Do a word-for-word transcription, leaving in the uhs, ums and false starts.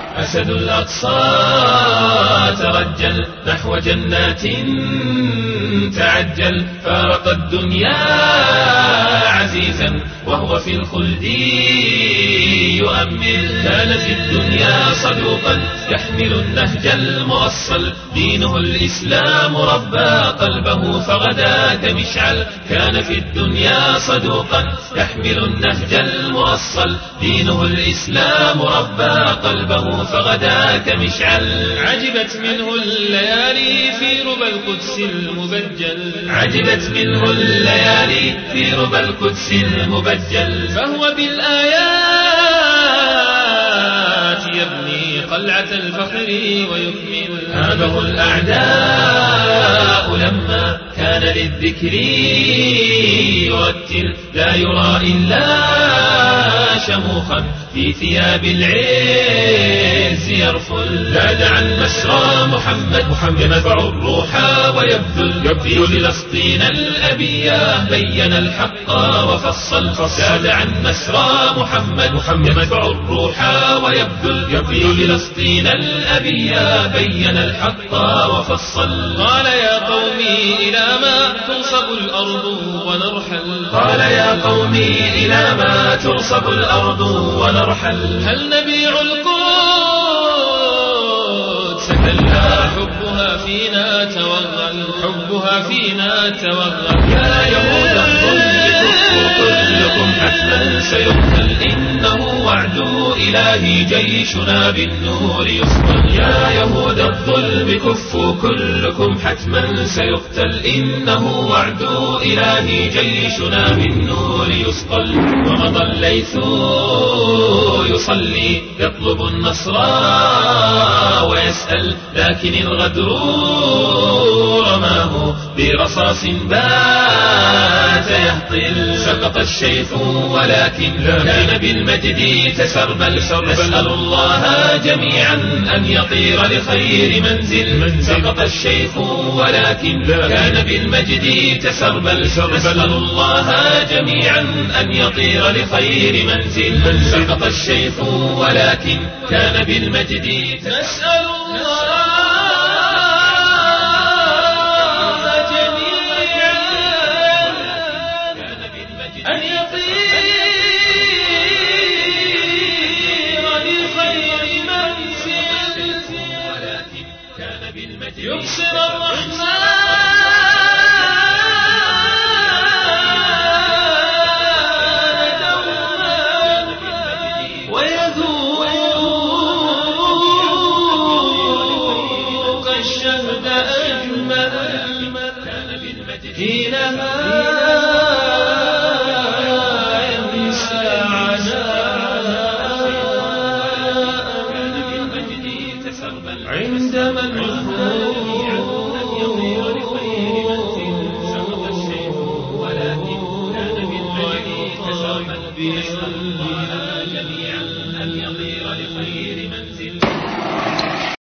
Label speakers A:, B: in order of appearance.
A: أسد الأقصى ترجل نحو جنات تعجل، فارق الدنيا عزيزا وهو في الخلد يؤمل. كان في الدنيا صدوقا يحمل النهج المؤصل، دينه الإسلام ربى قلبه فغدا كمشعل. كان في الدنيا صدوقا يحمل النهج المؤصل، دينه الإسلام ربى قلبه فغدا كمشعل. عجبت منه الليالي في ربى القدس المبجل، عجبت منه الليالي في ربى القدس المبجل. فهو بالآيات يبني قلعة الفخر ويكمل. هابه الأعداء لما كان للذكر يرتل، لا يرى إلا شموخا في ثياب العز يرفل. زاد عن مسرى محمد محمد ينفع الروح ويبذل، في فلسطين الأبية بين الحق وفصل. زاد عن مسرى محمد محمد ينفع الروح ويبذل، في فلسطين الأبية بين الحق وفصل. قال يا قومي إلى ما تنصب الأرض ونرحل، قال يا قومي إلى ما تنصب الأرض ونرحل. هل نبيع القدس كلا حبها فينا توغل، حبها فينا توغل. يا يهود الظلم كفوا كلكم حتما سيقتل، إنه وعد إلهي جيشنا بالنور يسطل. يا يهود الظلم كفوا كلكم حتما سيقتل، إنه وعد إلهي جيشنا بالنور يسطل. ومضى الليث يصلي يطلب النصر ويسأل، لكن الغدر رماه برصاص بات يهطل. سقط الشيخ ولكن كان بالمجد تسربل، نسأل الله جميعا أن يطير لخير منزل. سقط الشيخ ولكن كان بالمجد تسربل، نسأل الله جميعا أن يطير لخير منزل. سقط الشيخ ولكن كان بالمجد نسأل الله أن يطير لخير منزل، ولكن كان بالمجد يبصر الرحمن دوما ويذوق الشهد أجمل. حينها عندما النفوس